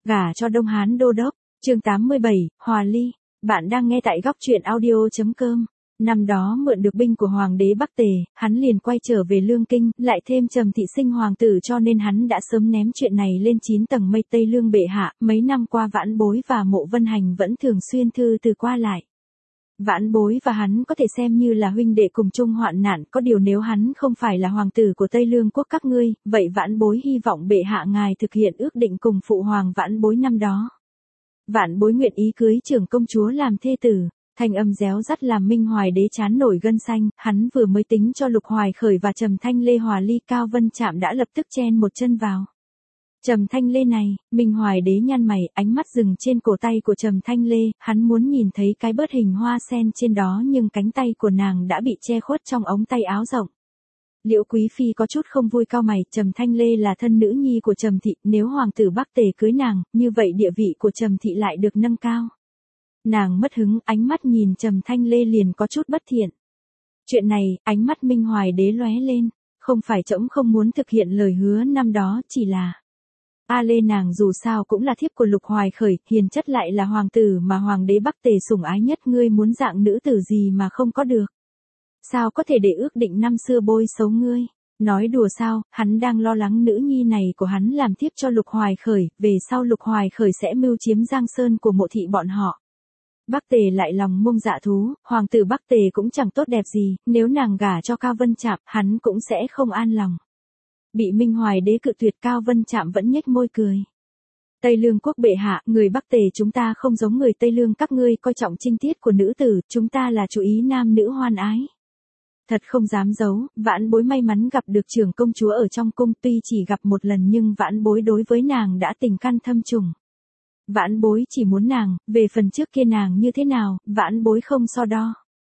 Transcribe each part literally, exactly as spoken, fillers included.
Gả cho Đông Hán đô đốc, chương tám mươi bảy, Hòa Ly. Bạn đang nghe tại góc truyện audio.com. Năm đó mượn được binh của Hoàng đế Bắc Tề, hắn liền quay trở về Lương Kinh, lại thêm Trầm Thị sinh hoàng tử cho nên hắn đã sớm ném chuyện này lên chín tầng mây. Tây Lương bệ hạ, mấy năm qua Vãn Bối và Mộ Vân Hành vẫn thường xuyên thư từ qua lại. Vãn Bối và hắn có thể xem như là huynh đệ cùng chung hoạn nạn, có điều nếu hắn không phải là hoàng tử của Tây Lương quốc các ngươi, vậy Vãn Bối hy vọng bệ hạ ngài thực hiện ước định cùng phụ hoàng Vãn Bối năm đó. Vãn Bối nguyện ý cưới trưởng công chúa làm thê tử. Thanh âm réo rắt làm Minh Hoài đế chán nổi gân xanh, hắn vừa mới tính cho Lục Hoài Khởi và Trầm Thanh Lê hòa ly, Cao Vân Trạm đã lập tức chen một chân vào. Trầm Thanh Lê này, Minh Hoài đế nhăn mày, ánh mắt dừng trên cổ tay của Trầm Thanh Lê, hắn muốn nhìn thấy cái bớt hình hoa sen trên đó nhưng cánh tay của nàng đã bị che khuất trong ống tay áo rộng. Liễu Quý Phi có chút không vui cau mày, Trầm Thanh Lê là thân nữ nhi của Trầm Thị, nếu hoàng tử Bắc Tề cưới nàng, như vậy địa vị của Trầm Thị lại được nâng cao. Nàng mất hứng, ánh mắt nhìn Trầm Thanh Lê liền có chút bất thiện. Chuyện này, ánh mắt Minh Hoài đế lóe lên, không phải trẫm không muốn thực hiện lời hứa năm đó, chỉ là A Lê nàng dù sao cũng là thiếp của Lục Hoài Khởi, hiền chất lại là hoàng tử mà hoàng đế Bắc Tề sủng ái nhất, ngươi muốn dạng nữ tử gì mà không có được. Sao có thể để ước định năm xưa bôi xấu ngươi? Nói đùa sao, hắn đang lo lắng nữ nhi này của hắn làm thiếp cho Lục Hoài Khởi, về sau Lục Hoài Khởi sẽ mưu chiếm Giang Sơn của Mộ Thị bọn họ. Bắc Tề lại lòng mông dạ thú, hoàng tử Bắc Tề cũng chẳng tốt đẹp gì, nếu nàng gả cho Cao Vân Trạm, hắn cũng sẽ không an lòng. Bị Minh Hoài đế cự tuyệt, Cao Vân Trạm vẫn nhếch môi cười. Tây Lương quốc bệ hạ, người Bắc Tề chúng ta không giống người Tây Lương các ngươi coi trọng trinh tiết của nữ tử, chúng ta là chú ý nam nữ hoan ái. Thật không dám giấu, Vãn Bối may mắn gặp được trưởng công chúa ở trong cung, tuy chỉ gặp một lần nhưng Vãn Bối đối với nàng đã tình căn thâm trùng. Vãn Bối chỉ muốn nàng, về phần trước kia nàng như thế nào, Vãn Bối không so đo.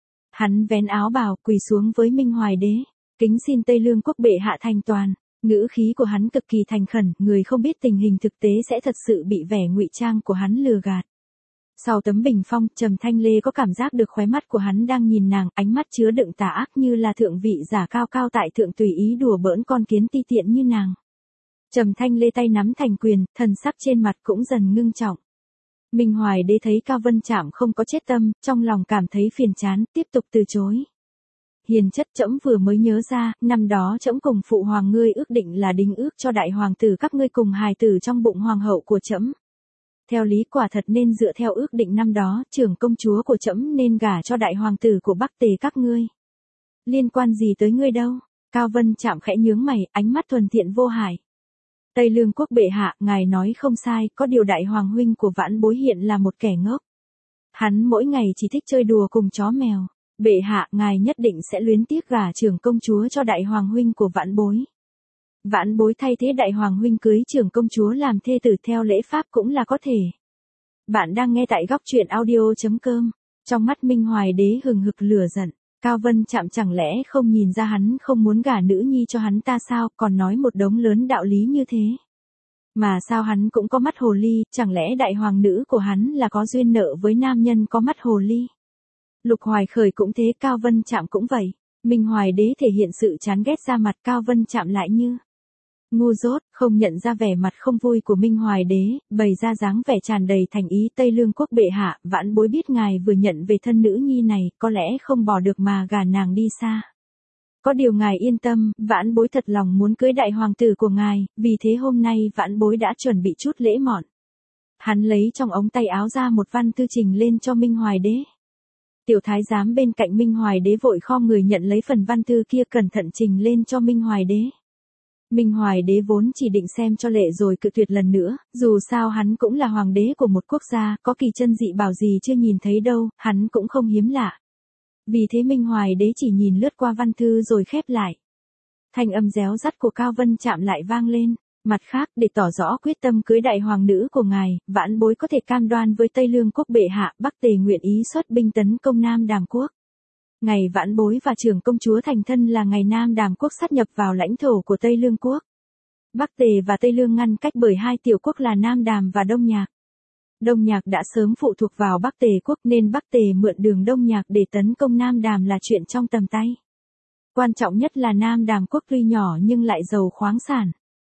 Hắn vén áo bào, quỳ xuống với Minh Hoài đế, kính xin Tây Lương quốc bệ hạ thành toàn. Ngữ khí của hắn cực kỳ thành khẩn, người không biết tình hình thực tế sẽ thật sự bị vẻ ngụy trang của hắn lừa gạt. Sau tấm bình phong, Trầm Thanh Lê có cảm giác được khóe mắt của hắn đang nhìn nàng, ánh mắt chứa đựng tà ác như là thượng vị giả cao cao tại thượng tùy ý đùa bỡn con kiến ti tiện như nàng. Trầm Thanh Lê tay nắm thành quyền, thần sắc trên mặt cũng dần ngưng trọng. Minh Hoài đế thấy Cao Vân Trạm không có chết tâm, trong lòng cảm thấy phiền chán, tiếp tục từ chối. Hiền chất, trẫm vừa mới nhớ ra, năm đó trẫm cùng phụ hoàng ngươi ước định là đính ước cho đại hoàng tử các ngươi cùng hài tử trong bụng hoàng hậu của trẫm. Theo lý quả thật nên dựa theo ước định năm đó, trưởng công chúa của trẫm nên gả cho đại hoàng tử của Bắc Tề các ngươi. Liên quan gì tới ngươi đâu? Cao Vân Trạm khẽ nhướng mày, ánh mắt thuần thiện vô hại. Tây Lương quốc bệ hạ, ngài nói không sai, có điều đại hoàng huynh của Vãn Bối hiện là một kẻ ngốc. Hắn mỗi ngày chỉ thích chơi đùa cùng chó mèo. Bệ hạ, ngài nhất định sẽ luyến tiếc gả trưởng công chúa cho đại hoàng huynh của Vãn Bối. Vãn Bối thay thế đại hoàng huynh cưới trưởng công chúa làm thê tử theo lễ pháp cũng là có thể. Bạn đang nghe tại góc truyện audio.com. Trong mắt Minh Hoài đế hừng hực lửa giận, Cao Vân Trạm chẳng lẽ không nhìn ra hắn không muốn gả nữ nhi cho hắn ta sao, còn nói một đống lớn đạo lý như thế. Mà sao hắn cũng có mắt hồ ly, chẳng lẽ đại hoàng nữ của hắn là có duyên nợ với nam nhân có mắt hồ ly. Lục Hoài Khởi cũng thế, Cao Vân Trạm cũng vậy. Minh Hoài đế thể hiện sự chán ghét ra mặt, Cao Vân Trạm lại như ngu dốt, không nhận ra vẻ mặt không vui của Minh Hoài đế, bày ra dáng vẻ tràn đầy thành ý. Tây Lương quốc bệ hạ, Vãn Bối biết ngài vừa nhận về thân nữ nhi này, có lẽ không bỏ được mà gả nàng đi xa. Có điều ngài yên tâm, Vãn Bối thật lòng muốn cưới đại hoàng tử của ngài, vì thế hôm nay Vãn Bối đã chuẩn bị chút lễ mọn. Hắn lấy trong ống tay áo ra một văn thư trình lên cho Minh Hoài đế. Tiểu thái giám bên cạnh Minh Hoài đế vội khom người nhận lấy phần văn thư kia, cẩn thận trình lên cho Minh Hoài đế. Minh Hoài đế vốn chỉ định xem cho lệ rồi cự tuyệt lần nữa, dù sao hắn cũng là hoàng đế của một quốc gia, có kỳ chân dị bảo gì chưa nhìn thấy đâu, hắn cũng không hiếm lạ. Vì thế Minh Hoài đế chỉ nhìn lướt qua văn thư rồi khép lại. Thanh âm réo rắt của Cao Vân Trạm lại vang lên. Mặt khác, để tỏ rõ quyết tâm cưới đại hoàng nữ của ngài, Vãn Bối có thể cam đoan với Tây Lương quốc bệ hạ, Bắc Tề nguyện ý xuất binh tấn công Nam Đàm quốc. Ngày Vãn Bối và trưởng công chúa thành thân là ngày Nam Đàm quốc sát nhập vào lãnh thổ của Tây Lương quốc. Bắc Tề và Tây Lương ngăn cách bởi hai tiểu quốc là Nam Đàm và Đông Nhạc. Đông Nhạc đã sớm phụ thuộc vào Bắc Tề quốc nên Bắc Tề mượn đường Đông Nhạc để tấn công Nam Đàm là chuyện trong tầm tay. Quan trọng nhất là Nam Đàm quốc tuy nhỏ nhưng lại giàu khoáng sản.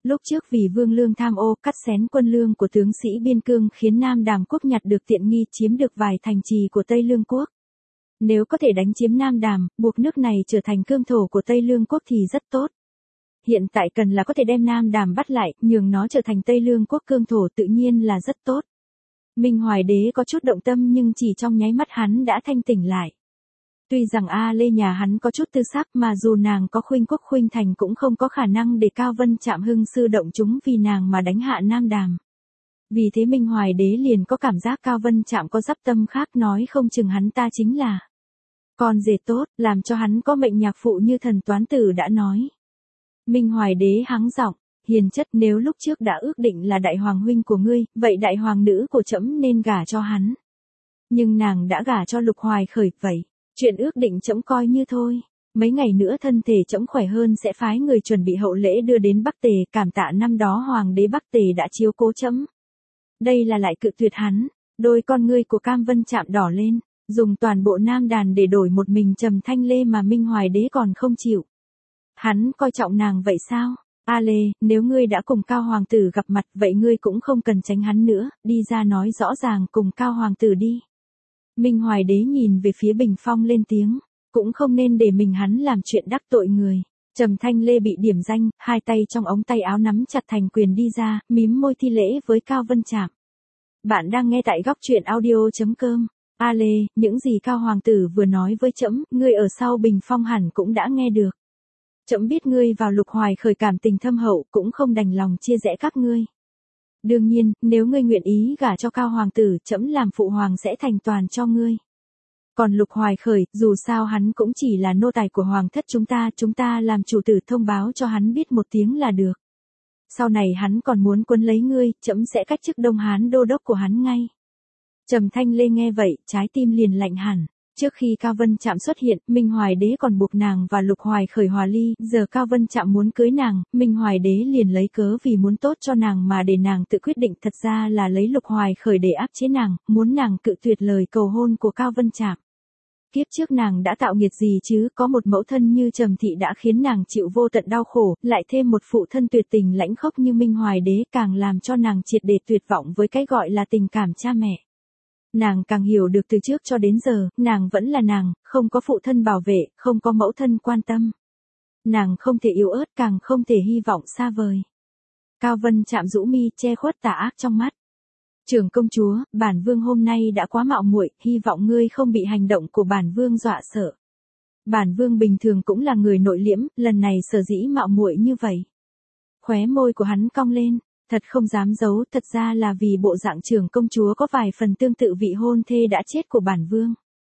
Lúc trước vì Vương Lương tham ô cắt xén quân lương của tướng sĩ biên cương khiến Nam Đàm quốc nhặt được tiện nghi chiếm được vài thành trì của Tây Lương quốc. Nếu có thể đánh chiếm Nam Đàm, buộc nước này trở thành cương thổ của Tây Lương quốc thì rất tốt. Hiện tại cần là có thể đem Nam Đàm bắt lại, nhường nó trở thành Tây Lương quốc cương thổ tự nhiên là rất tốt. Minh Hoài đế có chút động tâm nhưng chỉ trong nháy mắt hắn đã thanh tỉnh lại. Tuy rằng A Lê nhà hắn có chút tư sắc mà dù nàng có khuynh quốc khuynh thành cũng không có khả năng để Cao Vân Trạm hưng sư động chúng vì nàng mà đánh hạ Nam Đàm. Vì thế Minh Hoài đế liền có cảm giác Cao Vân Trạm có dắp tâm khác, nói không chừng hắn ta chính là con rể tốt, làm cho hắn có mệnh nhạc phụ như thần toán tử đã nói. Minh Hoài đế hắng giọng, hiền chất, nếu lúc trước đã ước định là đại hoàng huynh của ngươi, vậy đại hoàng nữ của trẫm nên gả cho hắn. Nhưng nàng đã gả cho Lục Hoài Khởi, vậy chuyện ước định trẫm coi như thôi. Mấy ngày nữa thân thể trẫm khỏe hơn sẽ phái người chuẩn bị hậu lễ đưa đến Bắc Tề, cảm tạ năm đó hoàng đế Bắc Tề đã chiếu cố trẫm. Đây là lại cự tuyệt hắn. Đôi con ngươi của Cam Vân Trạm đỏ lên, dùng toàn bộ Nam Đàn để đổi một mình Trầm Thanh Lê mà Minh Hoài đế còn không chịu. Hắn coi trọng nàng vậy sao? A Lê, nếu ngươi đã cùng Cao hoàng tử gặp mặt vậy ngươi cũng không cần tránh hắn nữa, đi ra nói rõ ràng cùng Cao hoàng tử đi. Minh Hoài đế nhìn về phía Bình Phong lên tiếng, cũng không nên để mình hắn làm chuyện đắc tội người. Trầm Thanh Lê bị điểm danh, hai tay trong ống tay áo nắm chặt thành quyền đi ra, mím môi thi lễ với Cao Vân Trạm. Bạn đang nghe tại góc truyện audio chấm com. A Lê, những gì Cao hoàng tử vừa nói với trẫm, ngươi ở sau Bình Phong hẳn cũng đã nghe được. Trẫm biết ngươi vào Lục Hoài Khởi cảm tình thâm hậu, cũng không đành lòng chia rẽ các ngươi. Đương nhiên, nếu ngươi nguyện ý gả cho Cao hoàng tử, trẫm làm phụ hoàng sẽ thành toàn cho ngươi. Còn Lục Hoài Khởi, dù sao hắn cũng chỉ là nô tài của hoàng thất chúng ta, chúng ta làm chủ tử thông báo cho hắn biết một tiếng là được. Sau này hắn còn muốn quấn lấy ngươi, trẫm sẽ cách chức Đông Hán đô đốc của hắn ngay. Trầm Thanh Lê nghe vậy, trái tim liền lạnh hẳn. Trước khi Cao Vân Trạm xuất hiện, Minh Hoài đế còn buộc nàng và Lục Hoài Khởi hòa ly, giờ Cao Vân Trạm muốn cưới nàng, Minh Hoài đế liền lấy cớ vì muốn tốt cho nàng mà để nàng tự quyết định, thật ra là lấy Lục Hoài Khởi để áp chế nàng, muốn nàng cự tuyệt lời cầu hôn của Cao Vân Trạm. Kiếp trước nàng đã tạo nghiệt gì chứ, có một mẫu thân như Trầm Thị đã khiến nàng chịu vô tận đau khổ, lại thêm một phụ thân tuyệt tình lãnh khốc như Minh Hoài đế càng làm cho nàng triệt để tuyệt vọng với cái gọi là tình cảm cha mẹ. Nàng càng hiểu được từ trước cho đến giờ, nàng vẫn là nàng, không có phụ thân bảo vệ, không có mẫu thân quan tâm. Nàng không thể yếu ớt, càng không thể hy vọng xa vời. Cao Vân Trạm rũ mi che khuất tà ác trong mắt. Trưởng công chúa, bản vương hôm nay đã quá mạo muội, hy vọng ngươi không bị hành động của bản vương dọa sợ. Bản vương bình thường cũng là người nội liễm, lần này sở dĩ mạo muội như vậy. Khóe môi của hắn cong lên. Thật không dám giấu, thật ra là vì bộ dạng trưởng công chúa có vài phần tương tự vị hôn thê đã chết của bản vương.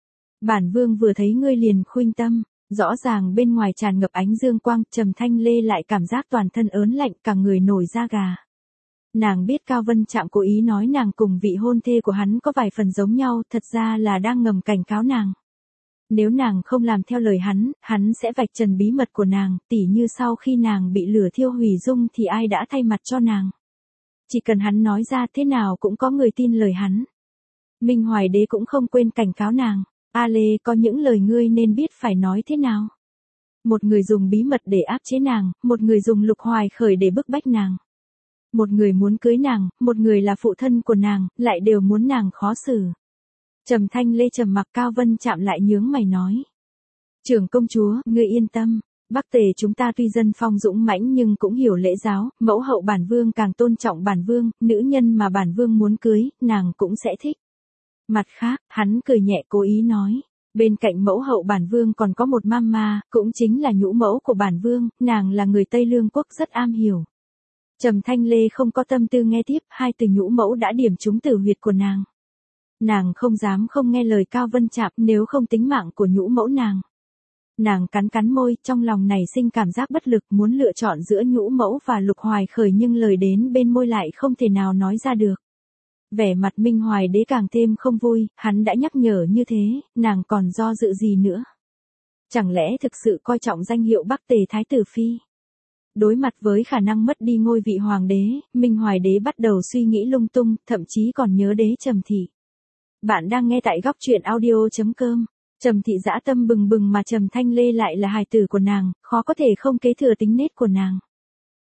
Bản vương vừa thấy ngươi liền khuynh tâm, rõ ràng bên ngoài tràn ngập ánh dương quang, Trầm Thanh Lê lại cảm giác toàn thân ớn lạnh, cả người nổi da gà. Nàng biết Cao Vân Trạm cố ý nói nàng cùng vị hôn thê của hắn có vài phần giống nhau, thật ra là đang ngầm cảnh cáo nàng. Nếu nàng không làm theo lời hắn, hắn sẽ vạch trần bí mật của nàng, tỉ như sau khi nàng bị lửa thiêu hủy dung thì ai đã thay mặt cho nàng. Chỉ cần hắn nói ra thế nào cũng có người tin lời hắn. Minh Hoài đế cũng không quên cảnh cáo nàng. A Lê, có những lời ngươi nên biết phải nói thế nào. Một người dùng bí mật để áp chế nàng, một người dùng Lục Hoài Khởi để bức bách nàng. Một người muốn cưới nàng, một người là phụ thân của nàng, lại đều muốn nàng khó xử. Trầm Thanh Lê trầm mặc, Cao Vân Trạm lại nhướng mày nói. Trưởng công chúa, ngươi yên tâm. Bắc Tề chúng ta tuy dân phong dũng mãnh nhưng cũng hiểu lễ giáo, mẫu hậu bản vương càng tôn trọng bản vương, nữ nhân mà bản vương muốn cưới, nàng cũng sẽ thích. Mặt khác, hắn cười nhẹ cố ý nói, bên cạnh mẫu hậu bản vương còn có một mama, cũng chính là nhũ mẫu của bản vương, nàng là người Tây Lương quốc rất am hiểu. Trầm Thanh Lê không có tâm tư nghe tiếp, hai từ nhũ mẫu đã điểm trúng tử huyệt của nàng. Nàng không dám không nghe lời Cao Vân Trạm, nếu không tính mạng của nhũ mẫu nàng. Nàng cắn cắn môi, trong lòng này sinh cảm giác bất lực, muốn lựa chọn giữa nhũ mẫu và Lục Hoài Khởi nhưng lời đến bên môi lại không thể nào nói ra được. Vẻ mặt Minh Hoài đế càng thêm không vui, hắn đã nhắc nhở như thế, nàng còn do dự gì nữa. Chẳng lẽ thực sự coi trọng danh hiệu Bắc Tề Thái Tử Phi? Đối mặt với khả năng mất đi ngôi vị hoàng đế, Minh Hoài đế bắt đầu suy nghĩ lung tung, thậm chí còn nhớ đế Trầm Thị. Bạn đang nghe tại góc truyện audio chấm com. Trầm Thị dã tâm bừng bừng mà Trầm Thanh Lê lại là hài tử của nàng, khó có thể không kế thừa tính nết của nàng.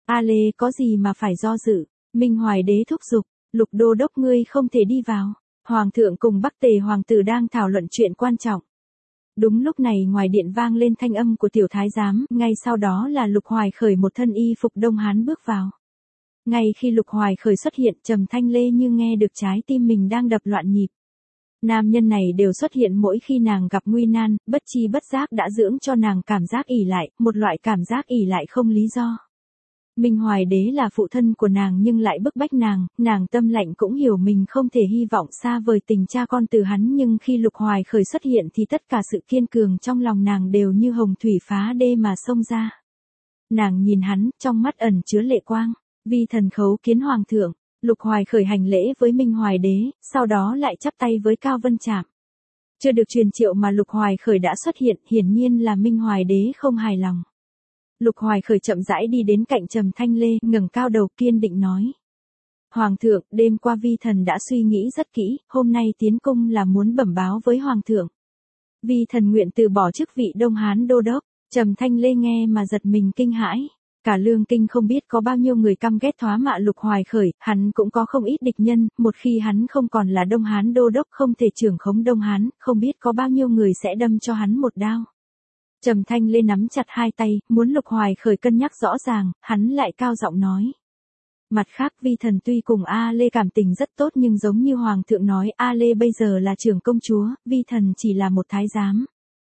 A Lê có gì mà phải do dự, Minh Hoài đế thúc giục, Lục đô đốc ngươi không thể đi vào. Hoàng thượng cùng Bắc Tề hoàng tử đang thảo luận chuyện quan trọng. Đúng lúc này ngoài điện vang lên thanh âm của tiểu thái giám, ngay sau đó là Lục Hoài Khởi một thân y phục Đông Hán bước vào. Ngay khi Lục Hoài Khởi xuất hiện, Trầm Thanh Lê như nghe được trái tim mình đang đập loạn nhịp. Nam nhân này đều xuất hiện mỗi khi nàng gặp nguy nan, bất chi bất giác đã dưỡng cho nàng cảm giác ỷ lại, một loại cảm giác ỷ lại không lý do. Minh Hoài đế là phụ thân của nàng nhưng lại bức bách nàng, nàng tâm lạnh cũng hiểu mình không thể hy vọng xa vời tình cha con từ hắn, nhưng khi Lục Hoài Khởi xuất hiện thì tất cả sự kiên cường trong lòng nàng đều như hồng thủy phá đê mà xông ra. Nàng nhìn hắn, trong mắt ẩn chứa lệ quang, vi thần khấu kiến hoàng thượng. Lục Hoài Khởi hành lễ với Minh Hoài đế, sau đó lại chắp tay với Cao Vân Trạm. Chưa được truyền triệu mà Lục Hoài Khởi đã xuất hiện, hiển nhiên là Minh Hoài đế không hài lòng. Lục Hoài Khởi chậm rãi đi đến cạnh Trầm Thanh Lê, ngẩng cao đầu kiên định nói. Hoàng thượng, đêm qua vi thần đã suy nghĩ rất kỹ, hôm nay tiến cung là muốn bẩm báo với Hoàng thượng. Vi thần nguyện từ bỏ chức vị Đông Hán đô đốc. Trầm Thanh Lê nghe mà giật mình kinh hãi. Cả Lương Kinh không biết có bao nhiêu người căm ghét thóa mạ Lục Hoài Khởi, hắn cũng có không ít địch nhân, một khi hắn không còn là Đông Hán đô đốc không thể trưởng khống Đông Hán, không biết có bao nhiêu người sẽ đâm cho hắn một đao. Trầm Thanh Lê nắm chặt hai tay, muốn Lục Hoài Khởi cân nhắc rõ ràng, hắn lại cao giọng nói. Mặt khác vi thần tuy cùng A Lê cảm tình rất tốt nhưng giống như Hoàng thượng nói A Lê bây giờ là trưởng công chúa, vi thần chỉ là một thái giám.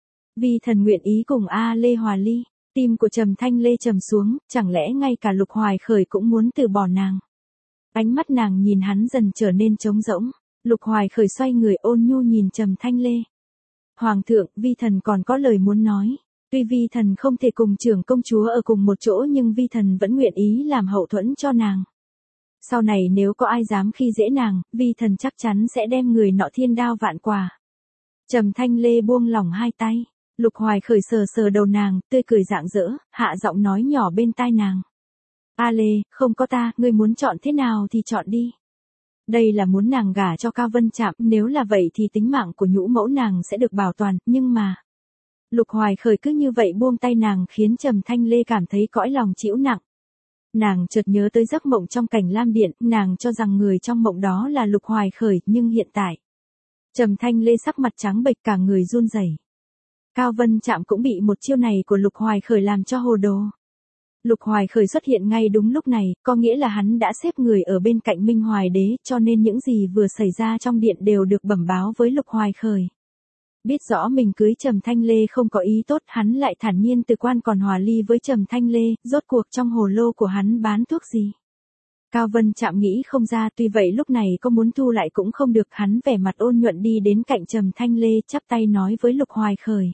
Vi thần nguyện ý cùng A Lê hòa ly. Tim của Trầm Thanh Lê trầm xuống, chẳng lẽ ngay cả Lục Hoài Khởi cũng muốn từ bỏ nàng. Ánh mắt nàng nhìn hắn dần trở nên trống rỗng. Lục Hoài Khởi xoay người ôn nhu nhìn Trầm Thanh Lê. Hoàng thượng, vi thần còn có lời muốn nói. Tuy vi thần không thể cùng trưởng công chúa ở cùng một chỗ nhưng vi thần vẫn nguyện ý làm hậu thuẫn cho nàng. Sau này nếu có ai dám khi dễ nàng, vi thần chắc chắn sẽ đem người nọ thiên đao vạn quả. Trầm Thanh Lê buông lỏng hai tay. Lục Hoài Khởi sờ sờ đầu nàng, tươi cười rạng rỡ, hạ giọng nói nhỏ bên tai nàng. A Lê, không có ta, ngươi muốn chọn thế nào thì chọn đi. Đây là muốn nàng gả cho Cao Vân Trạm, nếu là vậy thì tính mạng của nhũ mẫu nàng sẽ được bảo toàn, nhưng mà... Lục Hoài Khởi cứ như vậy buông tay nàng khiến Trầm Thanh Lê cảm thấy cõi lòng chịu nặng. Nàng chợt nhớ tới giấc mộng trong cảnh lam điện, nàng cho rằng người trong mộng đó là Lục Hoài Khởi, nhưng hiện tại... Trầm Thanh Lê sắc mặt trắng bệch cả người run rẩy. Cao Vân Trạm cũng bị một chiêu này của Lục Hoài Khởi làm cho hồ đồ. Lục Hoài Khởi xuất hiện ngay đúng lúc này, có nghĩa là hắn đã xếp người ở bên cạnh Minh Hoài đế, cho nên những gì vừa xảy ra trong điện đều được bẩm báo với Lục Hoài Khởi. Biết rõ mình cưới Trầm Thanh Lê không có ý tốt, hắn lại thản nhiên từ quan còn hòa ly với Trầm Thanh Lê, rốt cuộc trong hồ lô của hắn bán thuốc gì. Cao Vân Trạm nghĩ không ra, tuy vậy lúc này có muốn thu lại cũng không được, hắn vẻ mặt ôn nhuận đi đến cạnh Trầm Thanh Lê chắp tay nói với Lục Hoài Khởi.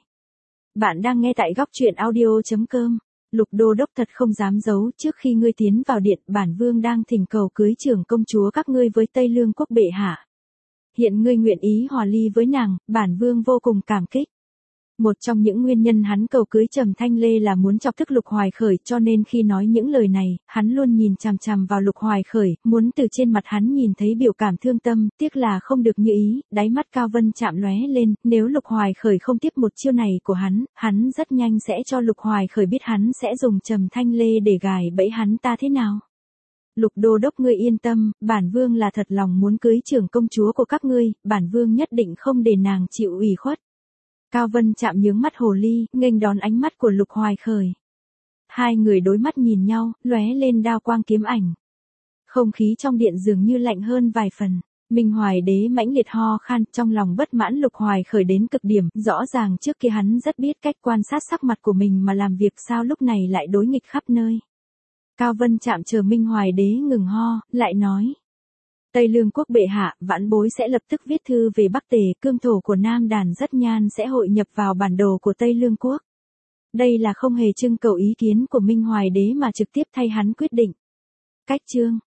Bạn đang nghe tại góc truyện audio chấm com. Lục đô đốc thật không dám giấu, trước khi ngươi tiến vào điện, bản vương đang thỉnh cầu cưới trưởng công chúa các ngươi với Tây Lương quốc bệ hạ. Hiện ngươi nguyện ý hòa ly với nàng, bản vương vô cùng cảm kích. Một trong những nguyên nhân hắn cầu cưới Trầm Thanh Lê là muốn chọc tức Lục Hoài Khởi, cho nên khi nói những lời này, hắn luôn nhìn chằm chằm vào Lục Hoài Khởi, muốn từ trên mặt hắn nhìn thấy biểu cảm thương tâm, tiếc là không được như ý, đáy mắt Cao Vân Trạm lóe lên, nếu Lục Hoài Khởi không tiếp một chiêu này của hắn, hắn rất nhanh sẽ cho Lục Hoài Khởi biết hắn sẽ dùng Trầm Thanh Lê để gài bẫy hắn ta thế nào. Lục đô đốc ngươi yên tâm, bản vương là thật lòng muốn cưới trưởng công chúa của các ngươi, bản vương nhất định không để nàng chịu ủy khuất. Cao Vân Trạm nhướng mắt hồ ly, nghênh đón ánh mắt của Lục Hoài Khởi. Hai người đối mắt nhìn nhau, lóe lên đao quang kiếm ảnh. Không khí trong điện dường như lạnh hơn vài phần. Minh Hoài đế mãnh liệt ho khan, trong lòng bất mãn Lục Hoài Khởi đến cực điểm, rõ ràng trước kia hắn rất biết cách quan sát sắc mặt của mình mà làm việc, sao lúc này lại đối nghịch khắp nơi. Cao Vân Trạm chờ Minh Hoài đế ngừng ho, lại nói. Tây Lương quốc bệ hạ, vãn bối sẽ lập tức viết thư về Bắc Tề, cương thổ của Nam Đàn rất nhan sẽ hội nhập vào bản đồ của Tây Lương quốc. Đây là không hề trưng cầu ý kiến của Minh Hoài đế mà trực tiếp thay hắn quyết định. Cách chương